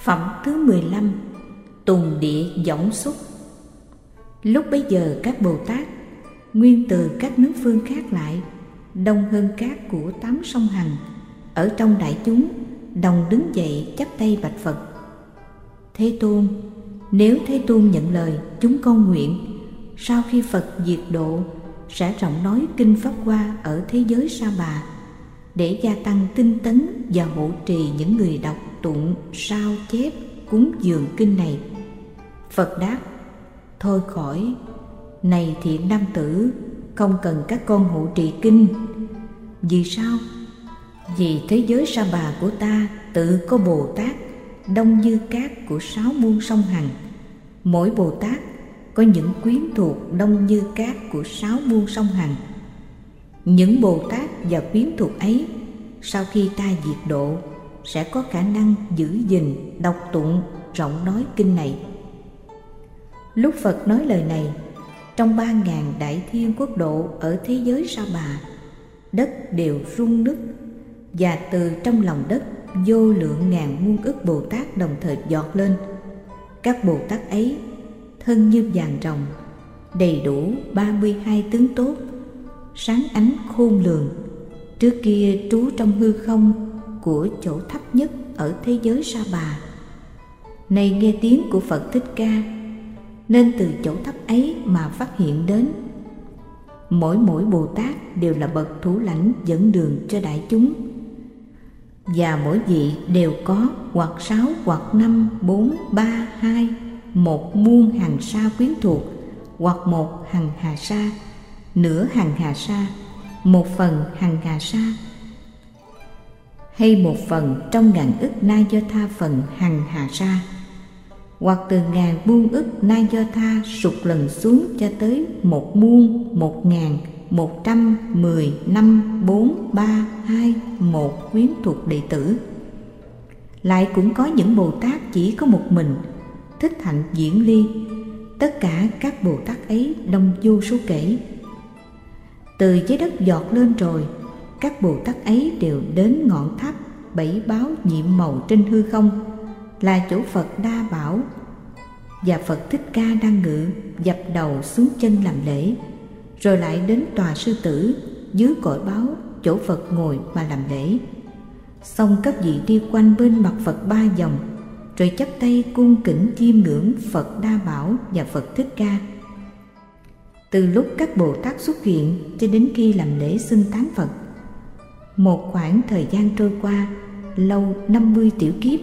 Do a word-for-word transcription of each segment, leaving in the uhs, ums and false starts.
Phẩm thứ mười lăm. Tùng địa võng xúc. Lúc bấy giờ các Bồ Tát nguyên từ các nước phương khác lại, đông hơn cát của tám sông Hằng, ở trong đại chúng đồng đứng dậy chắp tay bạch Phật: Thế Tôn, nếu Thế Tôn nhận lời, chúng con nguyện sau khi Phật diệt độ sẽ rộng nói kinh Pháp Hoa ở thế giới Sa Bà, để gia tăng tinh tấn và hộ trì những người đọc tụng sao chép cúng dường kinh này. Phật đáp: Thôi khỏi, này thiện nam tử, không cần các con hộ trì kinh. Vì sao? Vì thế giới Sa Bà của ta tự có Bồ Tát đông như cát của sáu muôn sông Hằng. Mỗi Bồ Tát có những quyến thuộc đông như cát của sáu muôn sông Hằng. Những Bồ Tát và quyến thuộc ấy, sau khi ta diệt độ, sẽ có khả năng giữ gìn, đọc tụng, rộng nói kinh này. Lúc Phật nói lời này, trong ba ngàn đại thiên quốc độ ở thế giới Sa Bà, đất đều rung nứt, và từ trong lòng đất vô lượng ngàn muôn ức Bồ Tát đồng thời giọt lên. Các Bồ Tát ấy thân như vàng ròng, đầy đủ ba mươi hai tướng tốt, sáng ánh khôn lường. Trước kia trú trong hư không của chỗ thấp nhất ở thế giới Sa Bà. Nay nghe tiếng của Phật Thích Ca, nên từ chỗ thấp ấy mà phát hiện đến. Mỗi mỗi Bồ Tát đều là bậc thủ lãnh dẫn đường cho đại chúng, và mỗi vị đều có hoặc sáu, hoặc năm, bốn, ba, hai, một muôn hằng sa quyến thuộc, hoặc một hằng hà sa, nửa hằng hà sa, một phần hằng hà sa, hay một phần trong ngàn ức na do tha phần hằng hà sa, hoặc từ ngàn muôn ức na do tha sụt lần xuống cho tới một muôn, một ngàn, một trăm, mười, năm, bốn, ba, hai, một quyến thuộc đệ tử. Lại cũng có những Bồ Tát chỉ có một mình, thích hạnh diễn ly. Tất cả các Bồ Tát ấy đông vô số kể. Từ dưới đất giọt lên rồi, các Bồ Tát ấy đều đến ngọn tháp bảy báo nhiệm màu trên hư không, là chỗ Phật Đa Bảo và Phật Thích Ca đang ngự, dập đầu xuống chân làm lễ. Rồi lại đến tòa sư tử dưới cội báo, chỗ Phật ngồi mà làm lễ. Xong các vị đi quanh bên mặt Phật ba vòng, rồi chắp tay cung kính chiêm ngưỡng Phật Đa Bảo và Phật Thích Ca. Từ lúc các Bồ Tát xuất hiện cho đến khi làm lễ xưng tán Phật, một khoảng thời gian trôi qua lâu năm mươi tiểu kiếp.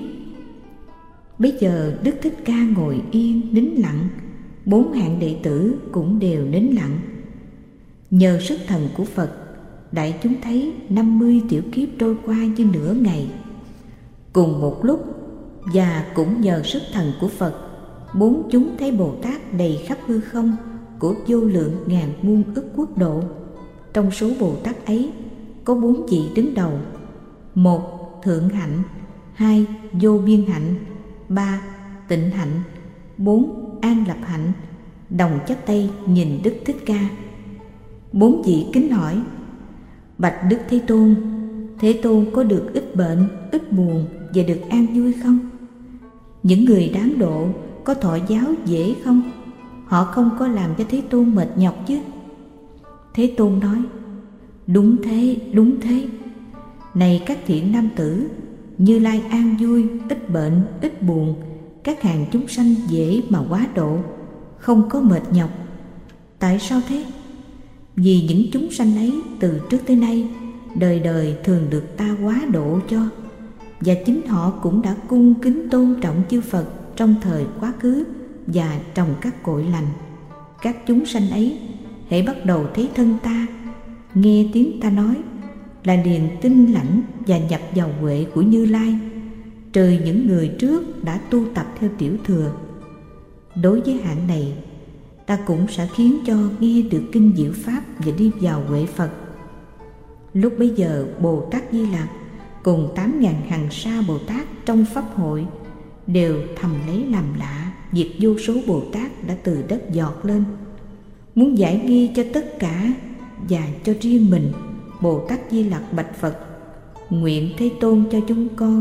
Bây giờ Đức Thích Ca ngồi yên nín lặng, bốn hạng đệ tử cũng đều nín lặng. Nhờ sức thần của Phật, đại chúng thấy năm mươi tiểu kiếp trôi qua như nửa ngày. Cùng một lúc, và cũng nhờ sức thần của Phật, bốn chúng thấy Bồ Tát đầy khắp hư không của vô lượng ngàn muôn ức quốc độ. Trong số Bồ Tát ấy có bốn vị đứng đầu: một thượng hạnh, hai vô biên hạnh, ba tịnh hạnh, bốn an lập hạnh, đồng chắp tay nhìn Đức Thích Ca. Bốn vị kính hỏi: Bạch Đức Thế Tôn, Thế Tôn có được ít bệnh, ít buồn và được an vui không? Những người đáng độ có thọ giáo dễ không? Họ không có làm cho Thế Tôn mệt nhọc chứ? Thế Tôn nói: Đúng thế, đúng thế. Này các thiện nam tử, Như Lai an vui, ít bệnh, ít buồn, các hàng chúng sanh dễ mà quá độ, không có mệt nhọc. Tại sao thế? Vì những chúng sanh ấy từ trước tới nay đời đời thường được ta quá độ cho, và chính họ cũng đã cung kính tôn trọng chư Phật trong thời quá khứ và trong các cội lành. Các chúng sanh ấy hễ bắt đầu thấy thân ta, nghe tiếng ta nói, là liền tin lãnh và nhập vào huệ của Như Lai, trừ những người trước đã tu tập theo tiểu thừa. Đối với hạng này, ta cũng sẽ khiến cho nghe được kinh diệu pháp và đi vào huệ Phật. Lúc bấy giờ Bồ Tát Di Lặc cùng tám ngàn hằng sa Bồ Tát trong pháp hội đều thầm lấy làm lạ việc vô số Bồ Tát đã từ đất giọt lên. Muốn giải nghi cho tất cả và cho riêng mình, Bồ Tát Di Lặc bạch Phật: Nguyện Thế Tôn cho chúng con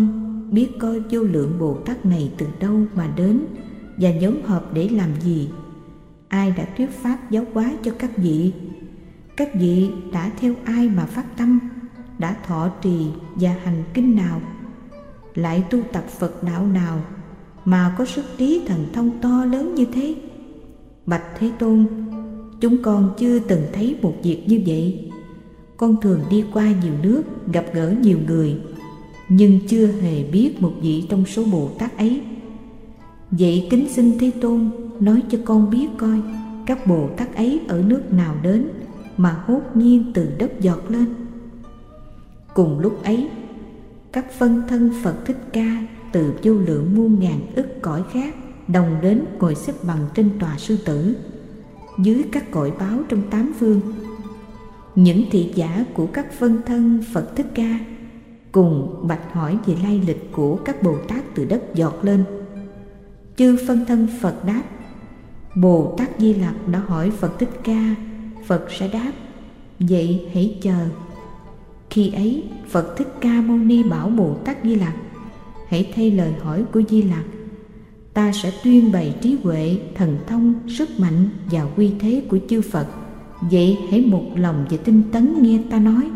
biết coi vô lượng Bồ Tát này từ đâu mà đến và nhóm họp để làm gì? Ai đã thuyết pháp giáo hóa cho các vị? Các vị đã theo ai mà phát tâm, đã thọ trì và hành kinh nào, lại tu tập Phật đạo nào mà có sức trí thần thông to lớn như thế? Bạch Thế Tôn, chúng con chưa từng thấy một việc như vậy. Con thường đi qua nhiều nước, gặp gỡ nhiều người, nhưng chưa hề biết một vị trong số Bồ Tát ấy. Vậy kính xin Thế Tôn nói cho con biết coi, các Bồ Tát ấy ở nước nào đến mà hốt nhiên từ đất giọt lên? Cùng lúc ấy, các phân thân Phật Thích Ca từ vô lượng muôn ngàn ức cõi khác đồng đến ngồi xếp bằng trên tòa sư tử, dưới các cõi báo trong tám phương. Những thị giả của các phân thân Phật Thích Ca cùng bạch hỏi về lai lịch của các Bồ Tát từ đất giọt lên. Chư phân thân Phật đáp: Bồ Tát Di Lặc đã hỏi Phật Thích Ca, Phật sẽ đáp: vậy hãy chờ. Khi ấy Phật Thích Ca Mâu Ni bảo Bồ Tát Di Lặc: hãy thay lời hỏi của Di Lặc, ta sẽ tuyên bày trí huệ, thần thông, sức mạnh và uy thế của chư Phật. Vậy hãy một lòng và tinh tấn nghe ta nói.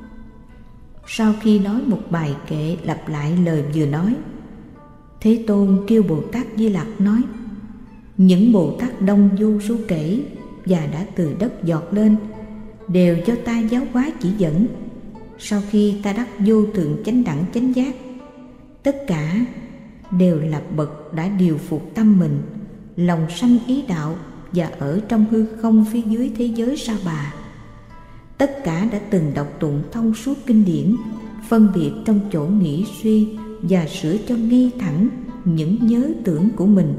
Sau khi nói một bài kệ lặp lại lời vừa nói, Thế Tôn kêu Bồ Tát Di Lặc nói: những Bồ Tát đông vô số kể và đã từ đất giọt lên, đều cho ta giáo hóa chỉ dẫn. Sau khi ta đắc vô thượng chánh đẳng chánh giác, tất cả đều là bậc đã điều phục tâm mình, lòng sanh ý đạo và ở trong hư không phía dưới thế giới Sa Bà. Tất cả đã từng đọc tụng thông suốt kinh điển, phân biệt trong chỗ nghĩ suy và sửa cho ngay thẳng những nhớ tưởng của mình.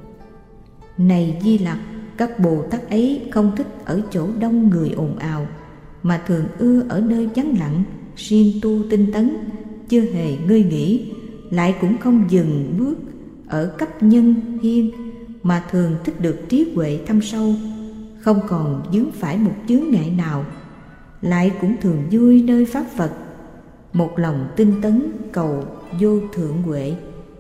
Này Di Lặc, các Bồ Tát ấy không thích ở chỗ đông người ồn ào, mà thường ưa ở nơi vắng lặng, siêng tu tinh tấn, chưa hề ngơi nghỉ, lại cũng không dừng bước ở cấp nhân hiên, mà thường thích được trí huệ thâm sâu, không còn vướng phải một chướng ngại nào, lại cũng thường vui nơi pháp Phật, một lòng tinh tấn cầu vô thượng huệ.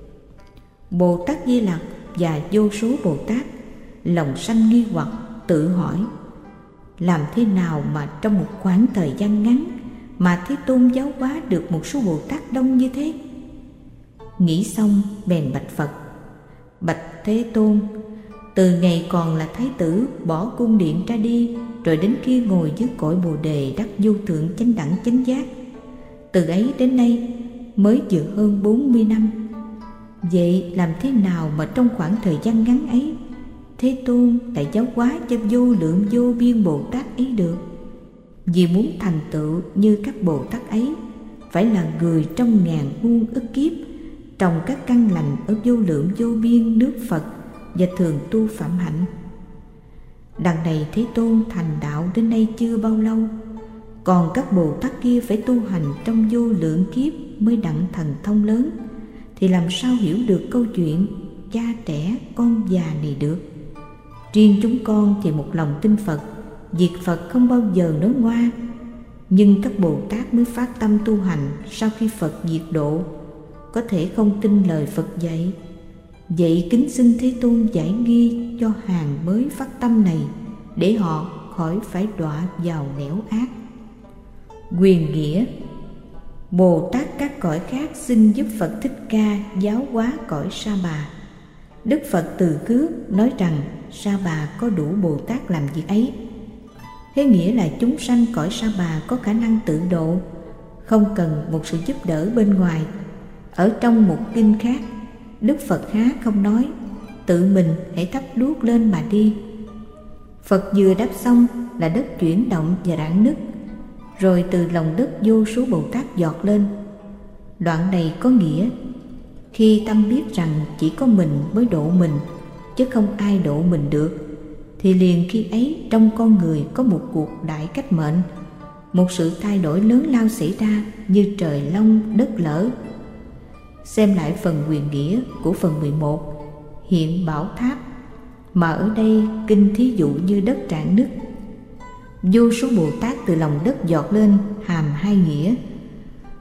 Bồ Tát Di Lặc và vô số Bồ Tát lòng sanh nghi hoặc, tự hỏi: làm thế nào mà trong một khoảng thời gian ngắn mà Thế Tôn giáo hóa được một số Bồ Tát đông như thế? Nghĩ xong bèn bạch Phật: bạch Thế Tôn, từ ngày còn là thái tử bỏ cung điện ra đi, rồi đến khi ngồi dưới cội Bồ Đề đắc vô thượng chánh đẳng chánh giác, từ ấy đến nay mới vừa hơn bốn mươi năm. Vậy làm thế nào mà trong khoảng thời gian ngắn ấy Thế Tôn đã giáo hóa cho vô lượng vô biên Bồ Tát ấy được? Vì muốn thành tựu như các Bồ Tát ấy, phải là người trong ngàn muôn ức kiếp trồng các căn lành ở vô lượng vô biên nước Phật và thường tu phạm hạnh. Đằng này Thế Tôn thành đạo đến nay chưa bao lâu, còn các Bồ Tát kia phải tu hành trong vô lượng kiếp mới đặng thần thông lớn, thì làm sao hiểu được câu chuyện cha trẻ con già này được? Riêng chúng con thì một lòng tin Phật, việc Phật không bao giờ nói ngoa, nhưng các Bồ Tát mới phát tâm tu hành sau khi Phật diệt độ, có thể không tin lời Phật dạy. Vậy kính xin Thế Tôn giải nghi cho hàng mới phát tâm này, để họ khỏi phải đọa vào nẻo ác. Quyền nghĩa: Bồ Tát các cõi khác xin giúp Phật Thích Ca giáo hóa cõi Sa Bà. Đức Phật từ khước nói rằng Sa Bà có đủ Bồ Tát làm việc ấy. Thế nghĩa là chúng sanh cõi Sa Bà có khả năng tự độ, không cần một sự giúp đỡ bên ngoài. Ở trong một kinh khác, Đức Phật há không nói, tự mình hãy thắp đuốc lên mà đi. Phật vừa đáp xong là đất chuyển động và rạn nứt, rồi từ lòng đất vô số Bồ Tát giọt lên. Đoạn này có nghĩa, khi tâm biết rằng chỉ có mình mới độ mình, chứ không ai độ mình được, thì liền khi ấy trong con người có một cuộc đại cách mệnh, một sự thay đổi lớn lao xảy ra như trời long đất lở. Xem lại phần quyền nghĩa của phần mười một, hiện bảo tháp, mà ở đây kinh thí dụ như đất rạn nứt. Vô số Bồ Tát từ lòng đất giọt lên hàm hai nghĩa.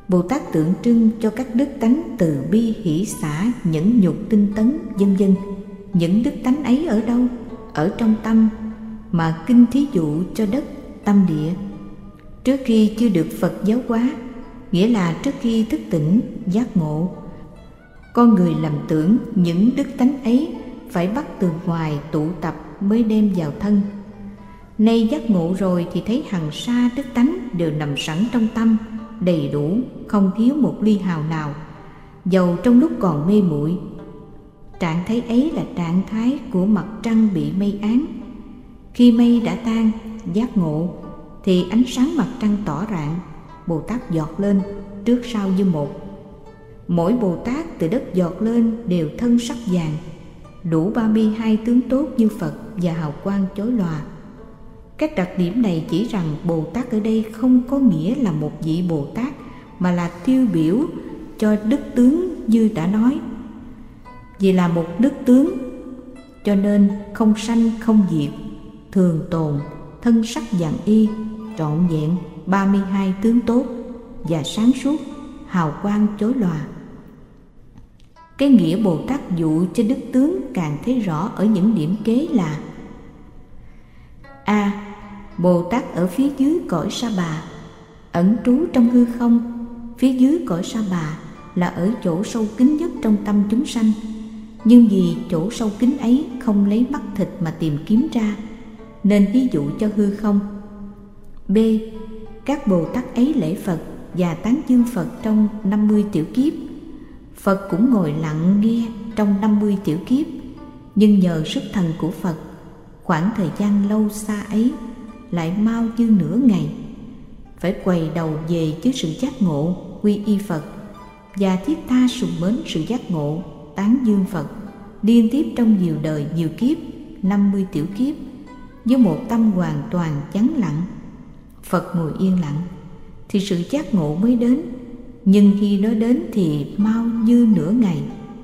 Bồ Tát tượng trưng cho các đức tánh từ bi, hỷ xả, nhẫn nhục, tinh tấn, vân vân. Những đức tánh ấy ở đâu? Ở trong tâm, mà kinh thí dụ cho đất, tâm địa. Trước khi chưa được Phật giáo hóa, nghĩa là trước khi thức tỉnh, giác ngộ, con người lầm tưởng những đức tánh ấy phải bắt từ ngoài tụ tập mới đem vào thân. Nay giác ngộ rồi thì thấy hằng sa đức tánh đều nằm sẵn trong tâm, đầy đủ, không thiếu một ly hào nào, dầu trong lúc còn mê muội. Trạng thái ấy là trạng thái của mặt trăng bị mây án. Khi mây đã tan, giác ngộ, thì ánh sáng mặt trăng tỏ rạng, Bồ Tát giọt lên, trước sau như một. Mỗi Bồ Tát từ đất giọt lên đều thân sắc vàng, đủ ba mươi hai tướng tốt như Phật và hào quang chói lòa. Các đặc điểm này chỉ rằng Bồ Tát ở đây không có nghĩa là một vị Bồ Tát, mà là tiêu biểu cho đức tướng như đã nói. Vì là một đức tướng, cho nên không sanh không diệt, thường tồn, thân sắc vàng y, trọn vẹn ba mươi hai tướng tốt và sáng suốt, hào quang chói lòa. Cái nghĩa Bồ Tát dụ cho đức tướng càng thấy rõ ở những điểm kế là: A. Bồ Tát ở phía dưới cõi Sa Bà, ẩn trú trong hư không. Phía dưới cõi Sa Bà là ở chỗ sâu kín nhất trong tâm chúng sanh, nhưng vì chỗ sâu kín ấy không lấy mắt thịt mà tìm kiếm ra, nên ví dụ cho hư không. B. Các Bồ Tát ấy lễ Phật và tán dương Phật trong năm mươi tiểu kiếp. Phật cũng ngồi lặng nghe trong năm mươi tiểu kiếp, nhưng nhờ sức thần của Phật, khoảng thời gian lâu xa ấy lại mau như nửa ngày. Phải quay đầu về với sự giác ngộ, quy y Phật và thiết tha sùng mến sự giác ngộ, tán dương Phật liên tiếp trong nhiều đời nhiều kiếp, năm mươi tiểu kiếp, với một tâm hoàn toàn vắng lặng. Phật ngồi yên lặng thì sự giác ngộ mới đến, nhưng khi nó đến thì mau như nửa ngày.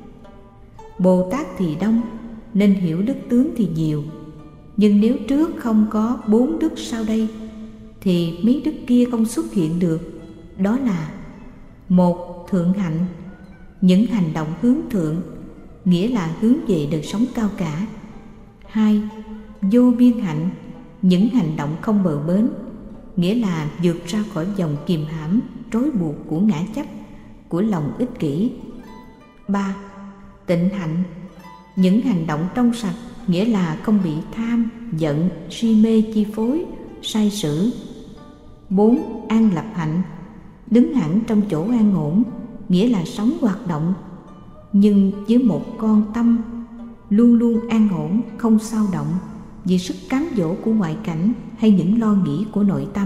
Bồ Tát thì đông nên hiểu đức tướng thì nhiều, nhưng nếu trước không có bốn đức sau đây thì mấy đức kia không xuất hiện được. Đó là: một, thượng hạnh, những hành động hướng thượng, nghĩa là hướng về đời sống cao cả. Hai, vô biên hạnh, những hành động không bờ bến, nghĩa là vượt ra khỏi vòng kìm hãm, trói buộc của ngã chấp, của lòng ích kỷ. Ba, tịnh hạnh, những hành động trong sạch, nghĩa là không bị tham, giận, si mê chi phối, sai sử. Bốn, an lập hạnh, đứng hẳn trong chỗ an ổn, nghĩa là sống hoạt động, nhưng với một con tâm luôn luôn an ổn, không xao động vì sức cám dỗ của ngoại cảnh hay những lo nghĩ của nội tâm.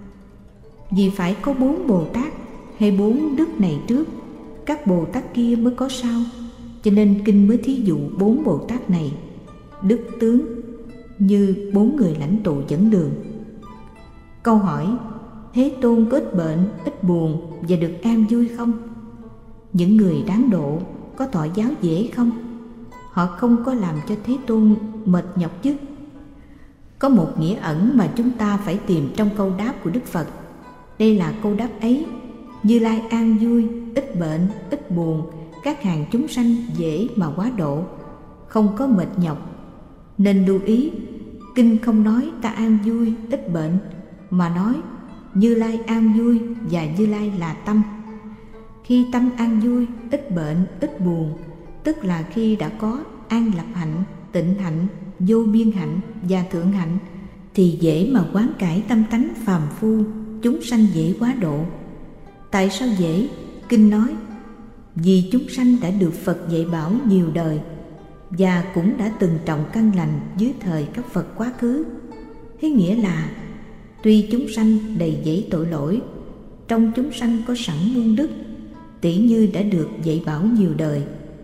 Vì phải có bốn Bồ Tát hay bốn đức này trước, các Bồ Tát kia mới có sau, cho nên kinh mới thí dụ bốn Bồ Tát này, đức tướng như bốn người lãnh tụ dẫn đường. Câu hỏi: Thế Tôn có ít bệnh, ít buồn và được an vui không? Những người đáng độ có thọ giáo dễ không? Họ không có làm cho Thế Tôn mệt nhọc chứ? Có một nghĩa ẩn mà chúng ta phải tìm trong câu đáp của Đức Phật. Đây là câu đáp ấy: Như Lai an vui, ít bệnh, ít buồn, các hàng chúng sanh dễ mà quá độ, không có mệt nhọc. Nên lưu ý, kinh không nói ta an vui, ít bệnh, mà nói Như Lai an vui và Như Lai là tâm. Khi tâm an vui, ít bệnh, ít buồn, tức là khi đã có an lập hạnh, tịnh hạnh, vô biên hạnh và thượng hạnh, thì dễ mà quán cải tâm tánh phàm phu, chúng sanh dễ quá độ. Tại sao dễ? Kinh nói: Vì chúng sanh đã được Phật dạy bảo nhiều đời, và cũng đã từng trồng căn lành dưới thời các Phật quá khứ. Thế nghĩa là tuy chúng sanh đầy dẫy tội lỗi, trong chúng sanh có sẵn muôn đức, tỷ như đã được dạy bảo nhiều đời.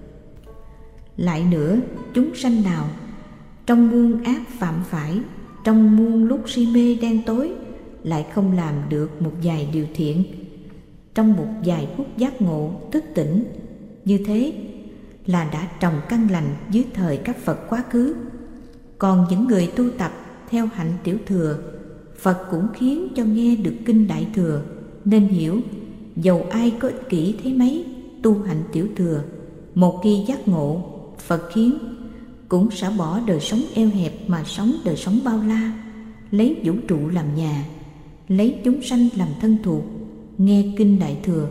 Lại nữa, chúng sanh nào trong muôn ác phạm phải, trong muôn lúc si mê đen tối, lại không làm được một vài điều thiện, trong một vài phút giác ngộ thức tỉnh, như thế là đã trồng căn lành dưới thời các Phật quá khứ. Còn những người tu tập theo hạnh tiểu thừa, Phật cũng khiến cho nghe được kinh Đại Thừa, nên hiểu dầu ai có ích kỷ thế mấy, tu hành tiểu thừa, một khi giác ngộ, Phật khiến cũng sẽ bỏ đời sống eo hẹp mà sống đời sống bao la, lấy vũ trụ làm nhà, lấy chúng sanh làm thân thuộc, nghe kinh Đại Thừa.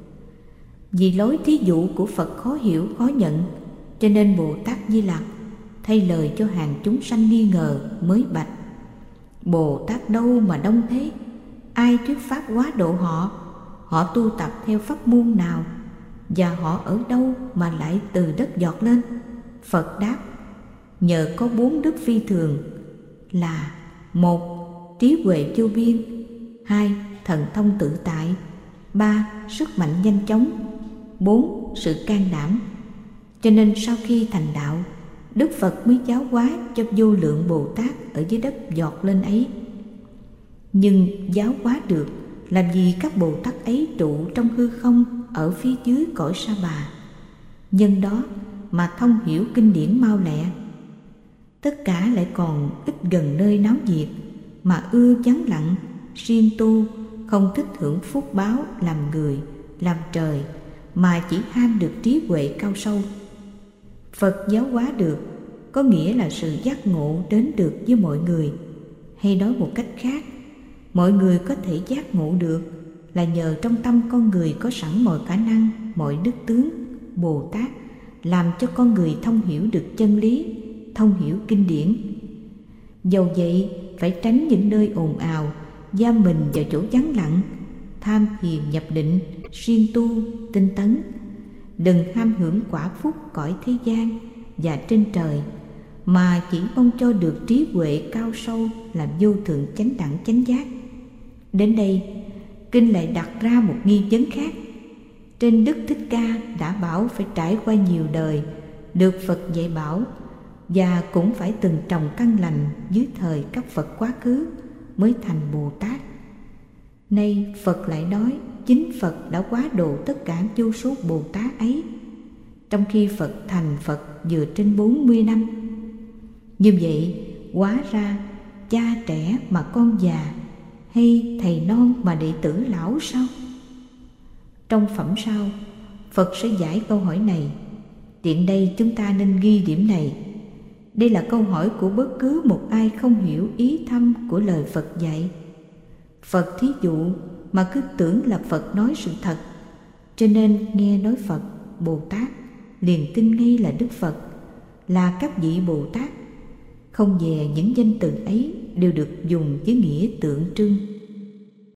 Vì lối thí dụ của Phật khó hiểu khó nhận, cho nên Bồ Tát Di Lặc thay lời cho hàng chúng sanh nghi ngờ mới bạch: Bồ Tát đâu mà đông thế? Ai thuyết pháp quá độ họ? Họ tu tập theo pháp môn nào? Và họ ở đâu mà lại từ đất giọt lên? Phật đáp: nhờ có bốn đức phi thường là: một, trí huệ vô biên; hai, thần thông tự tại; ba, sức mạnh nhanh chóng; bốn, sự can đảm. Cho nên sau khi thành đạo, Đức Phật mới giáo hóa cho vô lượng Bồ Tát ở dưới đất giọt lên ấy. Nhưng giáo hóa được làm gì các Bồ Tát ấy trụ trong hư không ở phía dưới cõi Sa Bà, nhân đó mà thông hiểu kinh điển mau lẹ. Tất cả lại còn ít gần nơi náo nhiệt, mà ưa vắng lặng, siêng tu, không thích hưởng phúc báo làm người, làm trời, mà chỉ ham được trí huệ cao sâu. Phật giáo hóa được có nghĩa là sự giác ngộ đến được với mọi người, hay nói một cách khác, mọi người có thể giác ngộ được là nhờ trong tâm con người có sẵn mọi khả năng, mọi đức tướng. Bồ Tát làm cho con người thông hiểu được chân lý, thông hiểu kinh điển. Dầu vậy phải tránh những nơi ồn ào, giam mình vào chỗ vắng lặng, tham thiền nhập định, siêng tu, tinh tấn. Đừng ham hưởng quả phúc cõi thế gian và trên trời, mà chỉ mong cho được trí huệ cao sâu là vô thượng chánh đẳng chánh giác. Đến đây, kinh lại đặt ra một nghi vấn khác. Trên Đức Thích Ca đã bảo phải trải qua nhiều đời, được Phật dạy bảo, và cũng phải từng trồng căn lành dưới thời các Phật quá khứ mới thành Bồ Tát. Nay Phật lại nói chính Phật đã quá độ tất cả vô số Bồ Tát ấy, trong khi Phật thành Phật vừa trên bốn mươi năm. Như vậy, hóa ra cha trẻ mà con già, hay thầy non mà đệ tử lão sao? Trong phẩm sau, Phật sẽ giải câu hỏi này. Tiện đây chúng ta nên ghi điểm này. Đây là câu hỏi của bất cứ một ai không hiểu ý thâm của lời Phật dạy. Phật thí dụ mà cứ tưởng là Phật nói sự thật, cho nên nghe nói Phật, Bồ Tát liền tin ngay là Đức Phật, là các vị Bồ Tát. Không dè những danh từ ấy đều được dùng với nghĩa tượng trưng.